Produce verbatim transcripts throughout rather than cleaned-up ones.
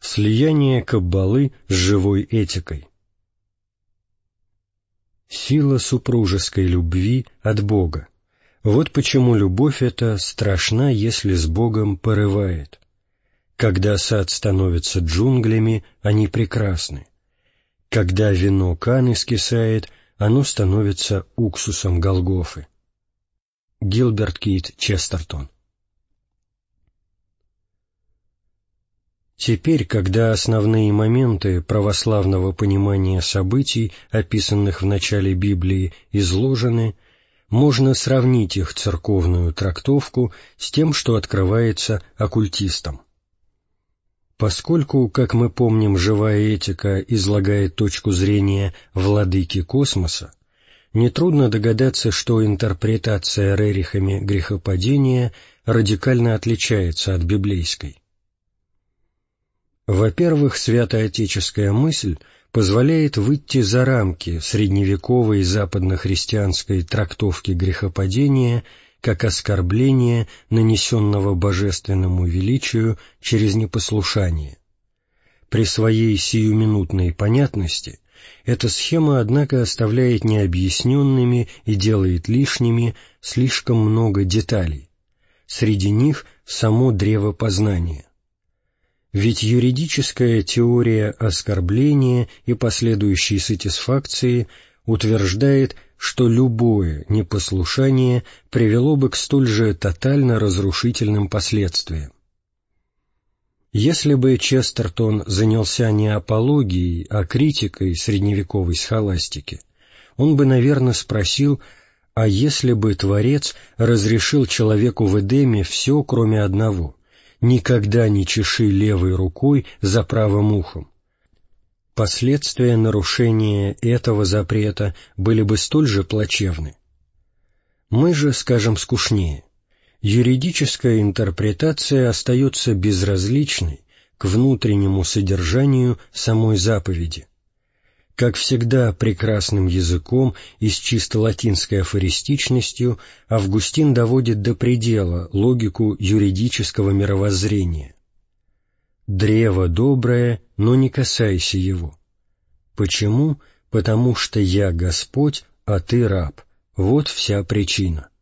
Слияние каббалы с живой этикой. Сила супружеской любви от Бога. Вот почему любовь эта страшна, если с Богом порывает. Когда сад становится джунглями, они прекрасны. Когда вино Каны скисает, оно становится уксусом Голгофы. Гилберт Кит Честертон. Теперь, когда основные моменты православного понимания событий, описанных в начале Библии, изложены, можно сравнить их церковную трактовку с тем, что открывается оккультистам. Поскольку, как мы помним, живая этика излагает точку зрения владыки космоса, нетрудно догадаться, что интерпретация Рерихами грехопадения радикально отличается от библейской. Во-первых, святоотеческая мысль позволяет выйти за рамки средневековой западнохристианской трактовки грехопадения как оскорбления, нанесенного божественному величию через непослушание. При своей сиюминутной понятности эта схема, однако, оставляет необъясненными и делает лишними слишком много деталей. Среди них само древо познания. Ведь юридическая теория оскорбления и последующей сатисфакции утверждает, что любое непослушание привело бы к столь же тотально разрушительным последствиям. Если бы Честертон занялся не апологией, а критикой средневековой схоластики, он бы, наверное, спросил, а если бы Творец разрешил человеку в Эдеме все, кроме одного — никогда не чеши левой рукой за правым ухом. Последствия нарушения этого запрета были бы столь же плачевны. Мы же скажем скучнее. Юридическая интерпретация остается безразличной к внутреннему содержанию самой заповеди. Как всегда, прекрасным языком и с чисто латинской афористичностью Августин доводит до предела логику юридического мировоззрения. «Древо доброе, но не касайся его». Почему? Потому что я Господь, а ты раб. Вот вся причина.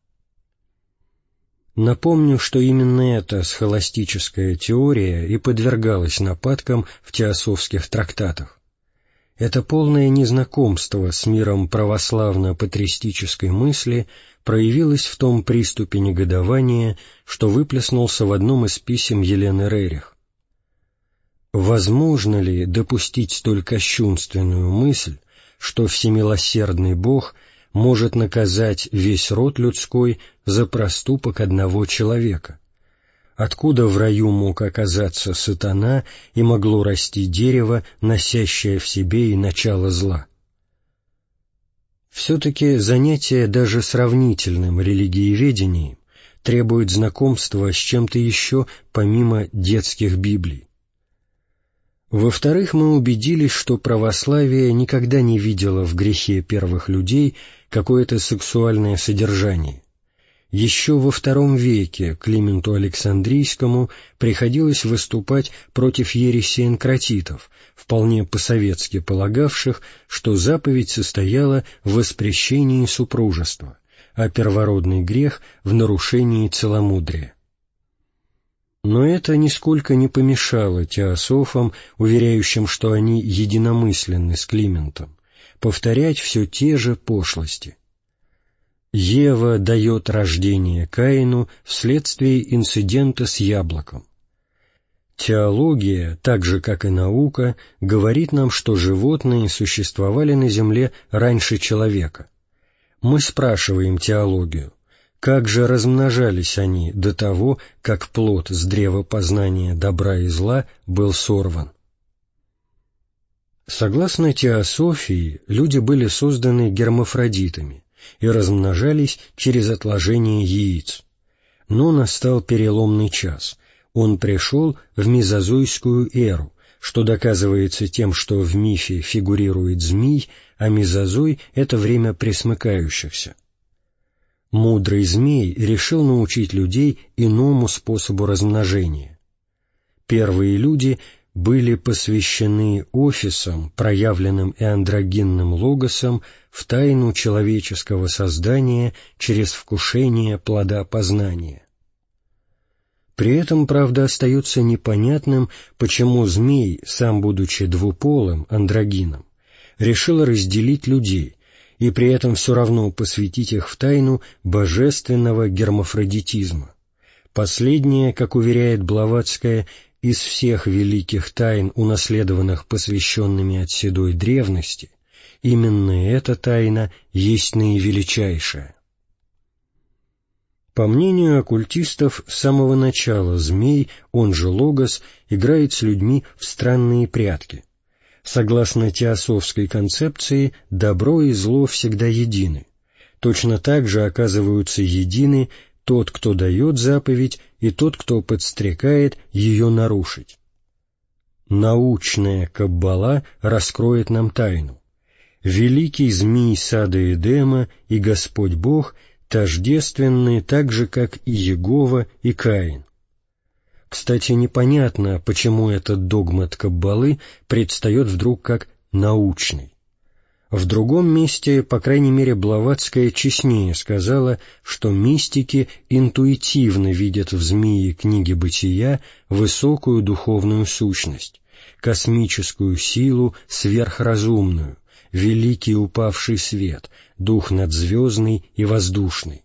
Напомню, что именно эта схоластическая теория и подвергалась нападкам в теософских трактатах. Это полное незнакомство с миром православно-патристической мысли проявилось в том приступе негодования, что выплеснулся в одном из писем Елены Рерих. Возможно ли допустить столь кощунственную мысль, что всемилосердный Бог может наказать весь род людской за проступок одного человека? Откуда в раю мог оказаться сатана и могло расти дерево, носящее в себе и начало зла? Все-таки занятие даже сравнительным религиеведением требует знакомства с чем-то еще помимо детских Библий. Во-вторых, мы убедились, что православие никогда не видело в грехе первых людей какое-то сексуальное содержание. Еще во втором веке Клименту Александрийскому приходилось выступать против ереси энкратитов, вполне по-советски полагавших, что заповедь состояла в воспрещении супружества, а первородный грех — в нарушении целомудрия. Но это нисколько не помешало теософам, уверяющим, что они единомысленны с Климентом, повторять все те же пошлости. Ева дает рождение Каину вследствие инцидента с яблоком. Теология, так же как и наука, говорит нам, что животные существовали на земле раньше человека. Мы спрашиваем теологию, как же размножались они до того, как плод с древа познания добра и зла был сорван? Согласно теософии, люди были созданы гермафродитами и размножались через отложение яиц. Но настал переломный час. Он пришел в мезозойскую эру, что доказывается тем, что в мифе фигурирует змей, а мезозой — это время пресмыкающихся. Мудрый змей решил научить людей иному способу размножения. Первые люди были посвящены офисам, проявленным и андрогинным логосом, в тайну человеческого создания через вкушение плода познания. При этом, правда, остается непонятным, почему змей, сам будучи двуполым, андрогином, решил разделить людей и при этом все равно посвятить их в тайну божественного гермафродитизма. Последнее, как уверяет Блаватская, из всех великих тайн, унаследованных посвященными от седой древности, именно эта тайна есть наивеличайшая. По мнению оккультистов, с самого начала змей, он же Логос, играет с людьми в странные прятки. Согласно теософской концепции, добро и зло всегда едины. Точно так же оказываются едины тот, кто дает заповедь, и тот, кто подстрекает ее нарушить. Научная каббала раскроет нам тайну. Великий змей сада Эдема и Господь Бог тождественны так же, как и Иегова и Каин. Кстати, непонятно, почему этот догмат каббалы предстает вдруг как научный. В другом месте, по крайней мере, Блаватская честнее сказала, что мистики интуитивно видят в змее книги Бытия высокую духовную сущность, космическую силу сверхразумную, великий упавший свет, дух надзвездный и воздушный.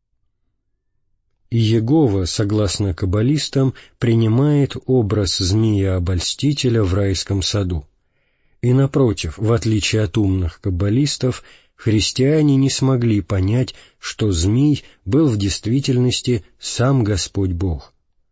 Иегова, согласно каббалистам, принимает образ змея-обольстителя в райском саду. И, напротив, в отличие от умных каббалистов, христиане не смогли понять, что змей был в действительности сам Господь Бог.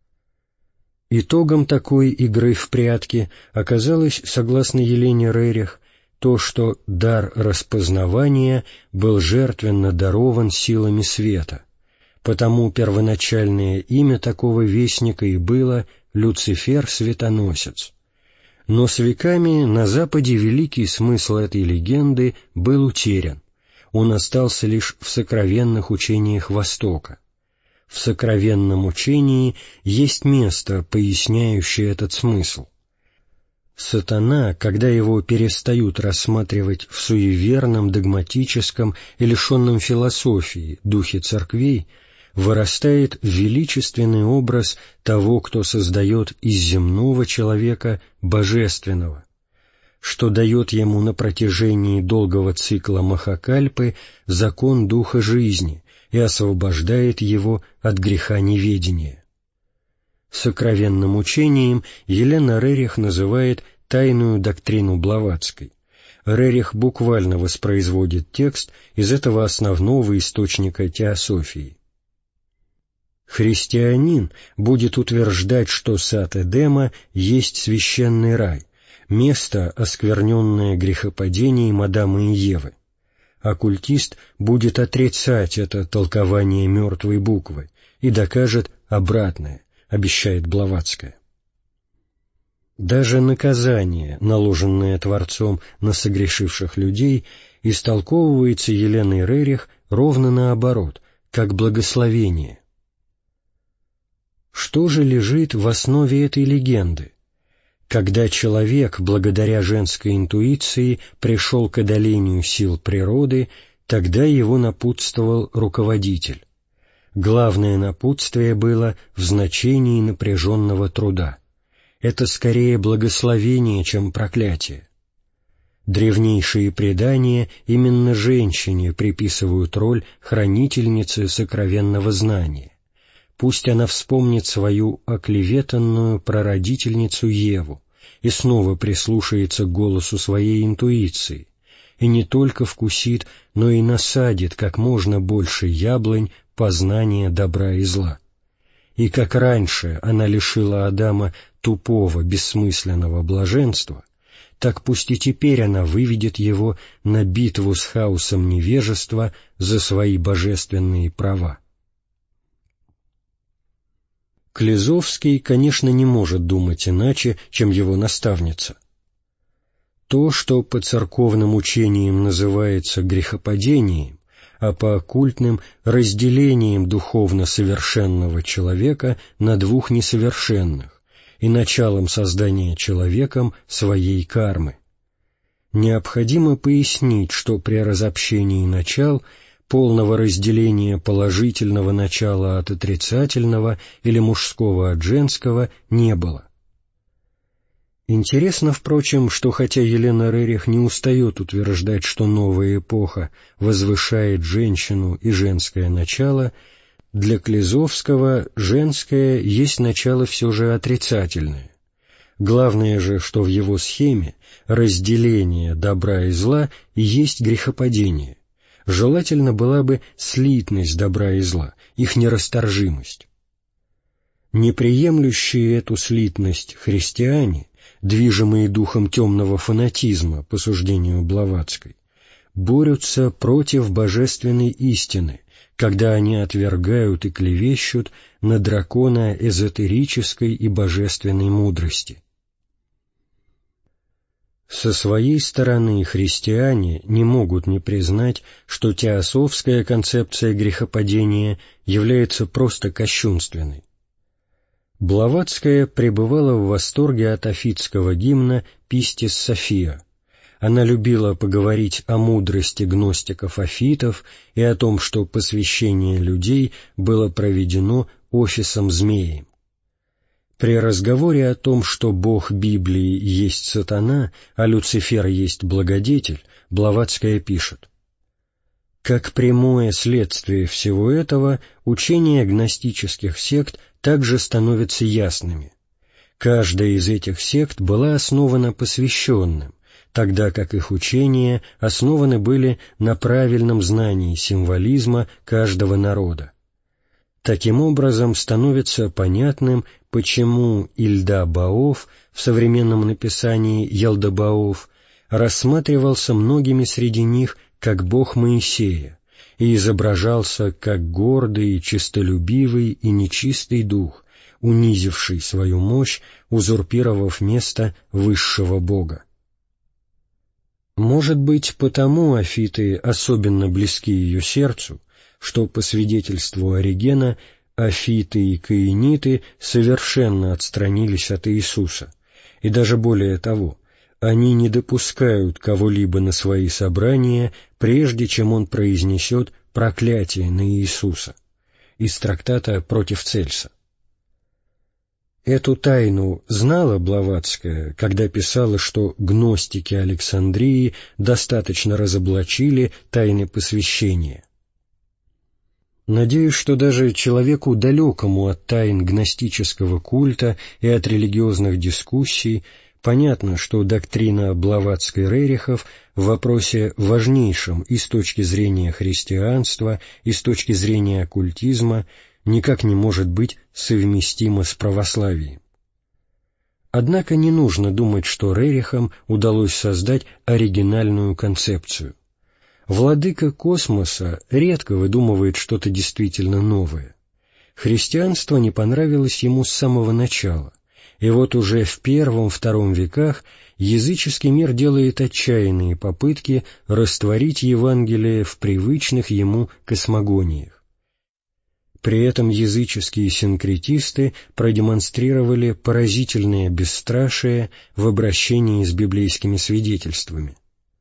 Итогом такой игры в прятки оказалось, согласно Елене Рерих, то, что дар распознавания был жертвенно дарован силами света, потому первоначальное имя такого вестника и было Люцифер-светоносец. Но с веками на Западе великий смысл этой легенды был утерян, он остался лишь в сокровенных учениях Востока. В сокровенном учении есть место, поясняющее этот смысл. Сатана, когда его перестают рассматривать в суеверном, догматическом и лишенном философии духе церквей, вырастает величественный образ того, кто создает из земного человека божественного, что дает ему на протяжении долгого цикла Махакальпы закон духа жизни и освобождает его от греха неведения. Сокровенным учением Елена Рерих называет тайную доктрину Блаватской. Рерих буквально воспроизводит текст из этого основного источника теософии. Христианин будет утверждать, что сад Эдема есть священный рай, место, оскверненное грехопадением Адама и Евы. Оккультист будет отрицать это толкование мертвой буквы и докажет обратное, обещает Блаватская. Даже наказание, наложенное Творцом на согрешивших людей, истолковывается Еленой Рерих ровно наоборот, как благословение. Что же лежит в основе этой легенды? Когда человек, благодаря женской интуиции, пришел к одолению сил природы, тогда его напутствовал руководитель. Главное напутствие было в значении напряженного труда. Это скорее благословение, чем проклятие. Древнейшие предания именно женщине приписывают роль хранительницы сокровенного знания. Пусть она вспомнит свою оклеветанную прародительницу Еву и снова прислушается к голосу своей интуиции, и не только вкусит, но и насадит как можно больше яблонь познания добра и зла. И как раньше она лишила Адама тупого, бессмысленного блаженства, так пусть и теперь она выведет его на битву с хаосом невежества за свои божественные права. Клезовский, конечно, не может думать иначе, чем его наставница. То, что по церковным учениям называется грехопадением, а по оккультным — разделением духовно совершенного человека на двух несовершенных, и началом создания человеком своей кармы. Необходимо пояснить, что при разобщении начал полного разделения положительного начала от отрицательного или мужского от женского не было. Интересно, впрочем, что хотя Елена Рерих не устает утверждать, что новая эпоха возвышает женщину и женское начало, для Клизовского женское есть начало все же отрицательное. Главное же, что в его схеме разделение добра и зла и есть грехопадение. Желательно была бы слитность добра и зла, их нерасторжимость. Неприемлющие эту слитность христиане, движимые духом темного фанатизма, по суждению Блаватской, борются против божественной истины, когда они отвергают и клевещут на дракона эзотерической и божественной мудрости. Со своей стороны христиане не могут не признать, что теософская концепция грехопадения является просто кощунственной. Блаватская пребывала в восторге от афитского гимна «Пистис София». Она любила поговорить о мудрости гностиков-афитов и о том, что посвящение людей было проведено офисом змеем. При разговоре о том, что Бог Библии есть сатана, а Люцифер есть благодетель, Блаватская пишет: «Как прямое следствие всего этого, учения гностических сект также становятся ясными. Каждая из этих сект была основана посвященным, тогда как их учения основаны были на правильном знании символизма каждого народа. Таким образом становится понятным, почему Ильда-Баоф в современном написании Ялда-Баоф рассматривался многими среди них как бог Моисея и изображался как гордый, честолюбивый и нечистый дух, унизивший свою мощь, узурпировав место высшего бога. Может быть, потому афиты особенно близки ее сердцу, что, по свидетельству Оригена, афиты и каиниты совершенно отстранились от Иисуса, и даже более того, они не допускают кого-либо на свои собрания, прежде чем он произнесет проклятие на Иисуса. Из трактата «Против Цельса». Эту тайну знала Блаватская, когда писала, что гностики Александрии достаточно разоблачили тайны посвящения. Надеюсь, что даже человеку, далекому от тайн гностического культа и от религиозных дискуссий, понятно, что доктрина Блаватской-Рерихов в вопросе важнейшем и с точки зрения христианства, и с точки зрения оккультизма никак не может быть совместима с православием. Однако не нужно думать, что Рерихам удалось создать оригинальную концепцию. Владыка космоса редко выдумывает что-то действительно новое. Христианство не понравилось ему с самого начала, и вот уже в первом-втором веках языческий мир делает отчаянные попытки растворить Евангелие в привычных ему космогониях. При этом языческие синкретисты продемонстрировали поразительное бесстрашие в обращении с библейскими свидетельствами.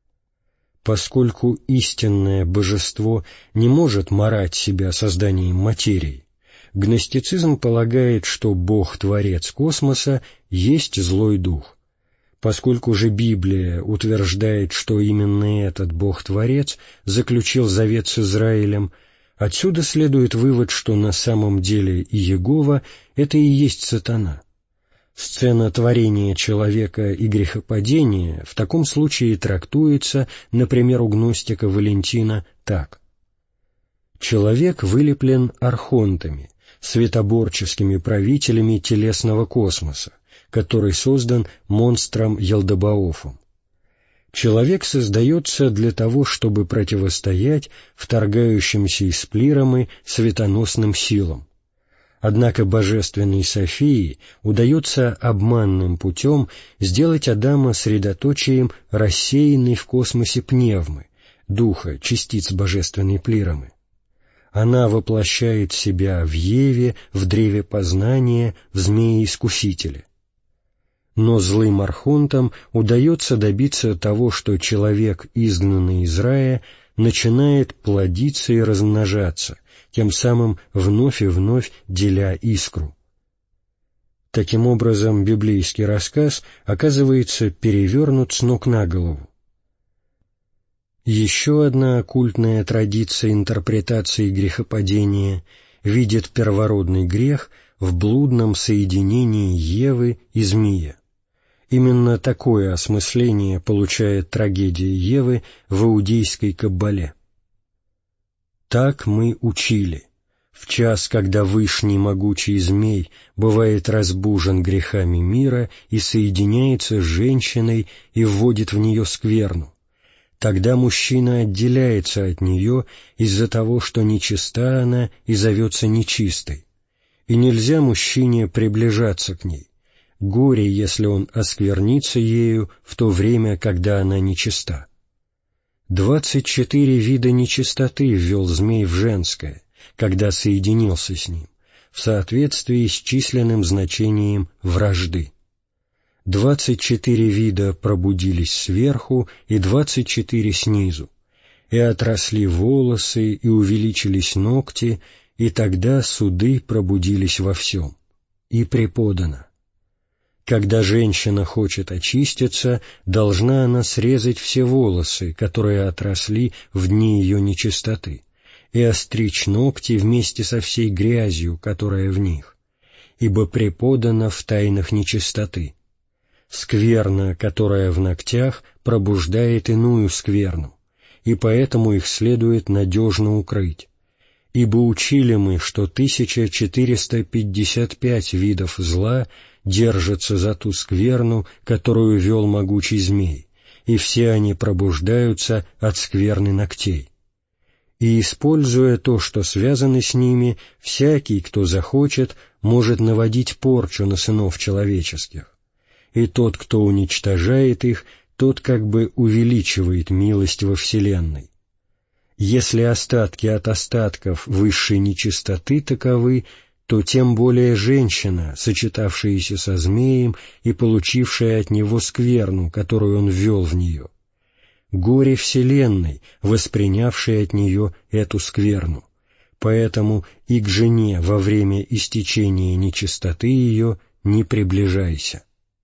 Поскольку истинное божество не может марать себя созданием материи, гностицизм полагает, что Бог-творец космоса есть злой дух. Поскольку же Библия утверждает, что именно этот Бог-творец заключил завет с Израилем, отсюда следует вывод, что на самом деле Иегова — это и есть сатана. Сцена творения человека и грехопадения в таком случае трактуется, например, у гностика Валентина так. Человек вылеплен архонтами, светоборческими правителями телесного космоса, который создан монстром Ялдабаофом. Человек создается для того, чтобы противостоять вторгающимся из Плирамы светоносным силам. Однако божественной Софии удается обманным путем сделать Адама средоточием рассеянной в космосе пневмы, духа, частиц божественной Плирамы. Она воплощает себя в Еве, в древе познания, в змее-искусителе. Но злым архонтам удается добиться того, что человек, изгнанный из рая, начинает плодиться и размножаться, тем самым вновь и вновь деля искру. Таким образом, библейский рассказ оказывается перевернут с ног на голову. Еще одна оккультная традиция интерпретации грехопадения видит первородный грех в блудном соединении Евы и змея. Именно такое осмысление получает трагедия Евы в иудейской каббале. «Так мы учили. В час, когда вышний могучий змей бывает разбужен грехами мира и соединяется с женщиной и вводит в нее скверну, тогда мужчина отделяется от нее из-за того, что нечиста она и зовется нечистой, и нельзя мужчине приближаться к ней. Горе, если он осквернится ею в то время, когда она нечиста. Двадцать четыре вида нечистоты ввел змей в женское, когда соединился с ним, в соответствии с численным значением вражды. Двадцать четыре вида пробудились сверху и двадцать четыре снизу, и отросли волосы, и увеличились ногти, и тогда суды пробудились во всем. И преподано. Когда женщина хочет очиститься, должна она срезать все волосы, которые отросли в дни ее нечистоты, и остричь ногти вместе со всей грязью, которая в них, ибо преподано в тайнах нечистоты. Скверна, которая в ногтях, пробуждает иную скверну, и поэтому их следует надежно укрыть. Ибо учили мы, что тысяча четыреста пятьдесят пять видов зла держатся за ту скверну, которую вел могучий змей, и все они пробуждаются от скверны ногтей. И, используя то, что связано с ними, всякий, кто захочет, может наводить порчу на сынов человеческих. И тот, кто уничтожает их, тот как бы увеличивает милость во вселенной. Если остатки от остатков высшей нечистоты таковы, то тем более женщина, сочетавшаяся со змеем и получившая от него скверну, которую он ввел в нее. Горе вселенной, воспринявшей от нее эту скверну. Поэтому и к жене во время истечения нечистоты ее не приближайся.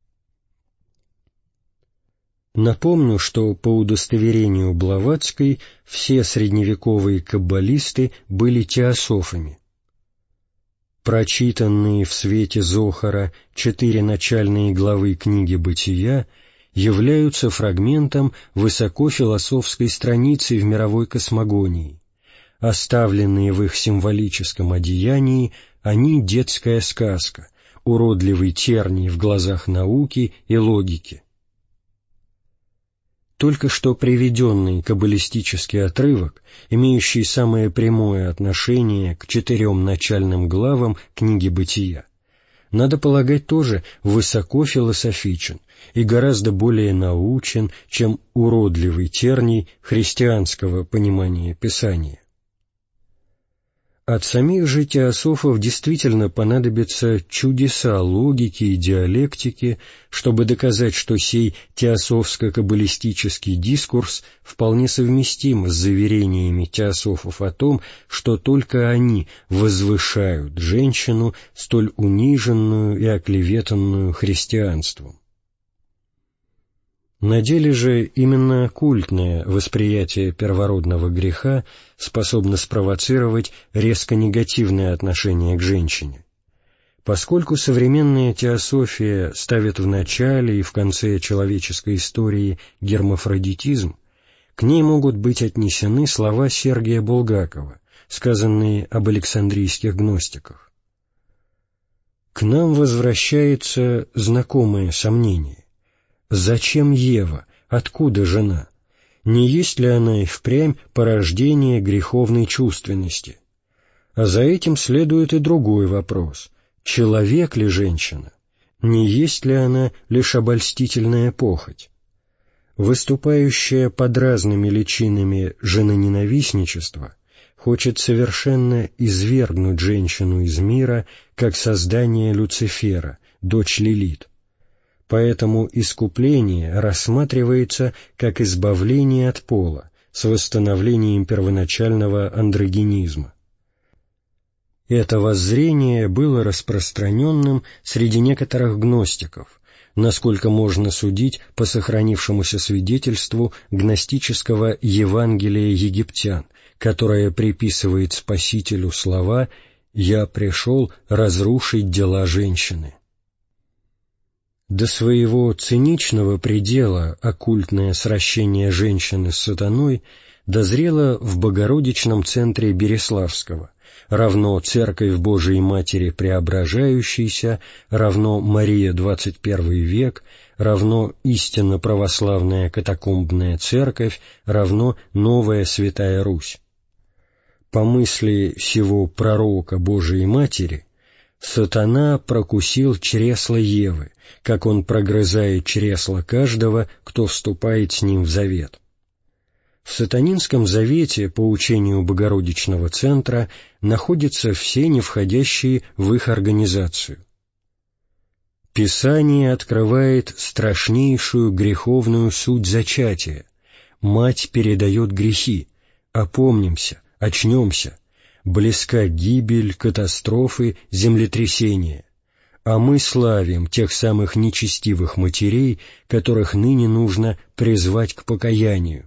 Напомню, что по удостоверению Блаватской все средневековые каббалисты были теософами. Прочитанные в свете Зохара четыре начальные главы книги «Бытия» являются фрагментом высокофилософской страницы в мировой космогонии. Оставленные в их символическом одеянии, они детская сказка, уродливый терний в глазах науки и логики. Только что приведенный каббалистический отрывок, имеющий самое прямое отношение к четырем начальным главам книги «Бытия», надо полагать, тоже высоко философичен и гораздо более научен, чем уродливый терний христианского понимания Писания. От самих же теософов действительно понадобятся чудеса логики и диалектики, чтобы доказать, что сей теософско-каббалистический дискурс вполне совместим с заверениями теософов о том, что только они возвышают женщину, столь униженную и оклеветанную христианством. На деле же именно оккультное восприятие первородного греха способно спровоцировать резко негативное отношение к женщине. Поскольку современная теософия ставит в начале и в конце человеческой истории гермафродитизм, к ней могут быть отнесены слова Сергия Булгакова, сказанные об александрийских гностиках. К нам возвращается знакомое сомнение. Зачем Ева? Откуда жена? Не есть ли она и впрямь порождение греховной чувственности? А за этим следует и другой вопрос. Человек ли женщина? Не есть ли она лишь обольстительная похоть? Выступающая под разными личинами женоненавистничество хочет совершенно извергнуть женщину из мира, как создание Люцифера, дочь Лилит. поэтому искупление рассматривается как избавление от пола с восстановлением первоначального андрогинизма. Это воззрение было распространенным среди некоторых гностиков, насколько можно судить по сохранившемуся свидетельству гностического Евангелия египтян, которое приписывает Спасителю слова «Я пришел разрушить дела женщины». До своего циничного предела оккультное сращение женщины с сатаной дозрело в Богородичном центре Береславского, равно Церковь Божией Матери Преображающейся, равно Мария двадцать первый век, равно истинно православная катакомбная церковь, равно новая Святая Русь. По мысли сего пророка Божией Матери, сатана прокусил чресло Евы, как он прогрызает чресло каждого, кто вступает с ним в завет. В сатанинском завете, по учению Богородичного центра, находятся все не входящие в их организацию. Писание открывает страшнейшую греховную суть зачатия. Мать передает грехи. Опомнимся, очнемся. Близка гибель, катастрофы, землетрясения. А мы славим тех самых нечестивых матерей, которых ныне нужно призвать к покаянию.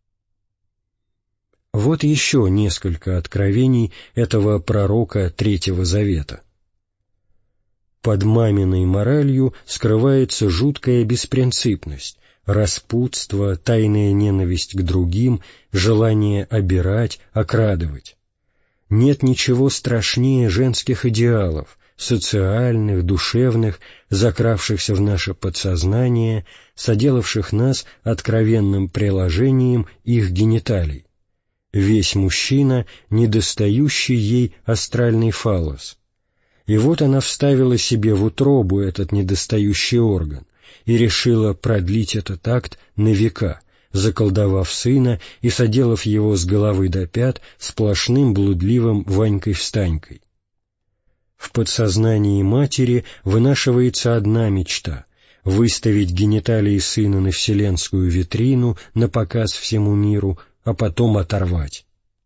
Вот еще несколько откровений этого пророка Третьего Завета. Под маминой моралью скрывается жуткая беспринципность, распутство, тайная ненависть к другим, желание обирать, окрадывать. Нет ничего страшнее женских идеалов, социальных, душевных, закравшихся в наше подсознание, соделавших нас откровенным приложением их гениталий. Весь мужчина, недостающий ей астральный фаллос. И вот она вставила себе в утробу этот недостающий орган и решила продлить этот акт на века, заколдовав сына и соделав его с головы до пят сплошным блудливым Ванькой-встанькой. В подсознании матери вынашивается одна мечта — выставить гениталии сына на вселенскую витрину, на показ всему миру, а потом оторвать.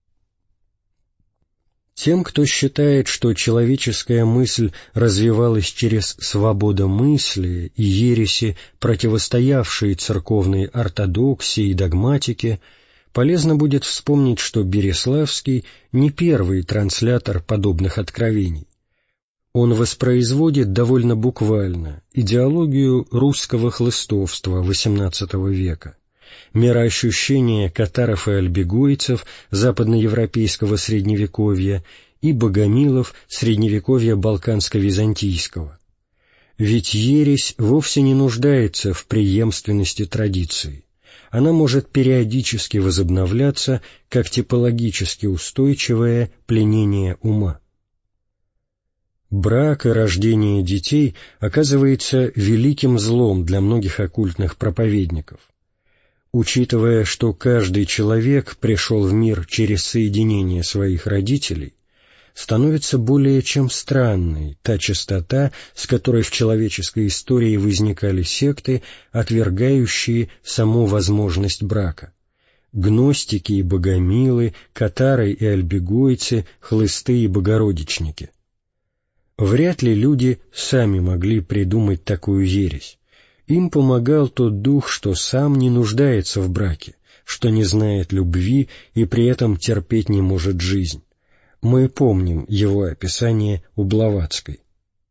Тем, кто считает, что человеческая мысль развивалась через свободомыслие и ереси, противостоявшие церковной ортодоксии и догматике, полезно будет вспомнить, что Береславский не первый транслятор подобных откровений. Он воспроизводит довольно буквально идеологию русского хлыстовства восемнадцатого века, мироощущение катаров и альбегойцев западноевропейского средневековья и богомилов средневековья балканско-византийского. Ведь ересь вовсе не нуждается в преемственности традиции. Она может периодически возобновляться как типологически устойчивое пленение ума. Брак и рождение детей оказывается великим злом для многих оккультных проповедников. Учитывая, что каждый человек пришел в мир через соединение своих родителей, становится более чем странной та частота, с которой в человеческой истории возникали секты, отвергающие саму возможность брака. Гностики и богомилы, катары и альбегойцы, хлысты и богородичники. Вряд ли люди сами могли придумать такую ересь. Им помогал тот дух, что сам не нуждается в браке, что не знает любви и при этом терпеть не может жизнь. Мы помним его описание у Блаватской.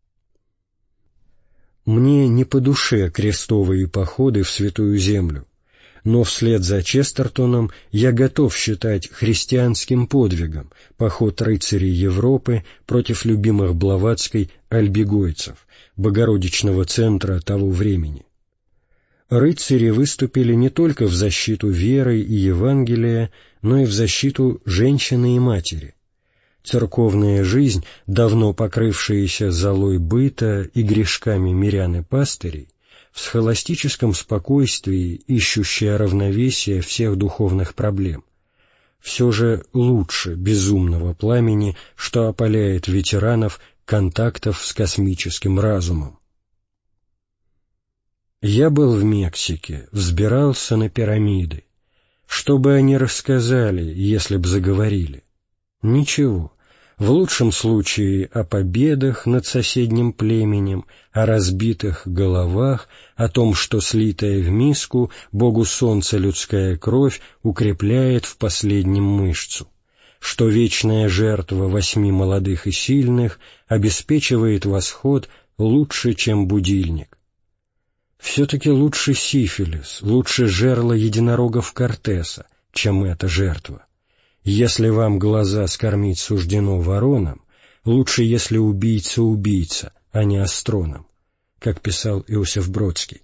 Мне не по душе крестовые походы в Святую Землю, но вслед за Честертоном я готов считать христианским подвигом поход рыцарей Европы против любимых Блаватской альбегойцев, Богородичного центра того времени. Рыцари выступили не только в защиту веры и Евангелия, но и в защиту женщины и матери. Церковная жизнь, давно покрывшаяся золой быта и грешками мирян и пастырей, в схоластическом спокойствии, ищущая равновесие всех духовных проблем, все же лучше безумного пламени, что опаляет ветеранов контактов с космическим разумом. Я был в Мексике, взбирался на пирамиды. Что бы они рассказали, если б заговорили? Ничего. В лучшем случае о победах над соседним племенем, о разбитых головах, о том, что слитая в миску Богу солнца людская кровь укрепляет в последнем мышцу, что вечная жертва восьми молодых и сильных обеспечивает восход лучше, чем будильник. Все-таки лучше сифилис, лучше жерло единорогов Кортеса, чем эта жертва. Если вам глаза скормить суждено вороном, лучше, если убийца убийца, а не астроном, как писал Иосиф Бродский.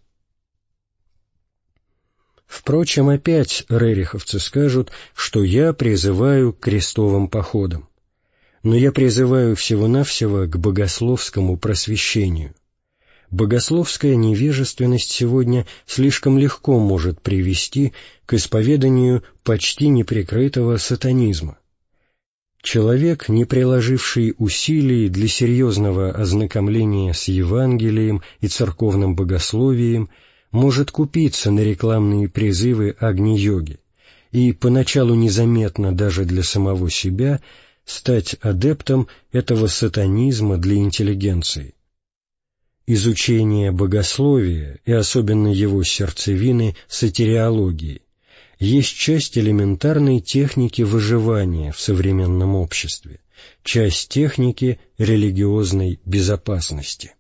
Впрочем, опять рериховцы скажут, что я призываю к крестовым походам. Но я призываю всего-навсего к богословскому просвещению. Богословская невежественность сегодня слишком легко может привести к исповеданию почти неприкрытого сатанизма. Человек, не приложивший усилий для серьезного ознакомления с Евангелием и церковным богословием, может купиться на рекламные призывы Агни-йоги и, поначалу незаметно даже для самого себя, стать адептом этого сатанизма для интеллигенции. Изучение богословия, и особенно его сердцевины, сотириологии, есть часть элементарной техники выживания в современном обществе, часть техники религиозной безопасности.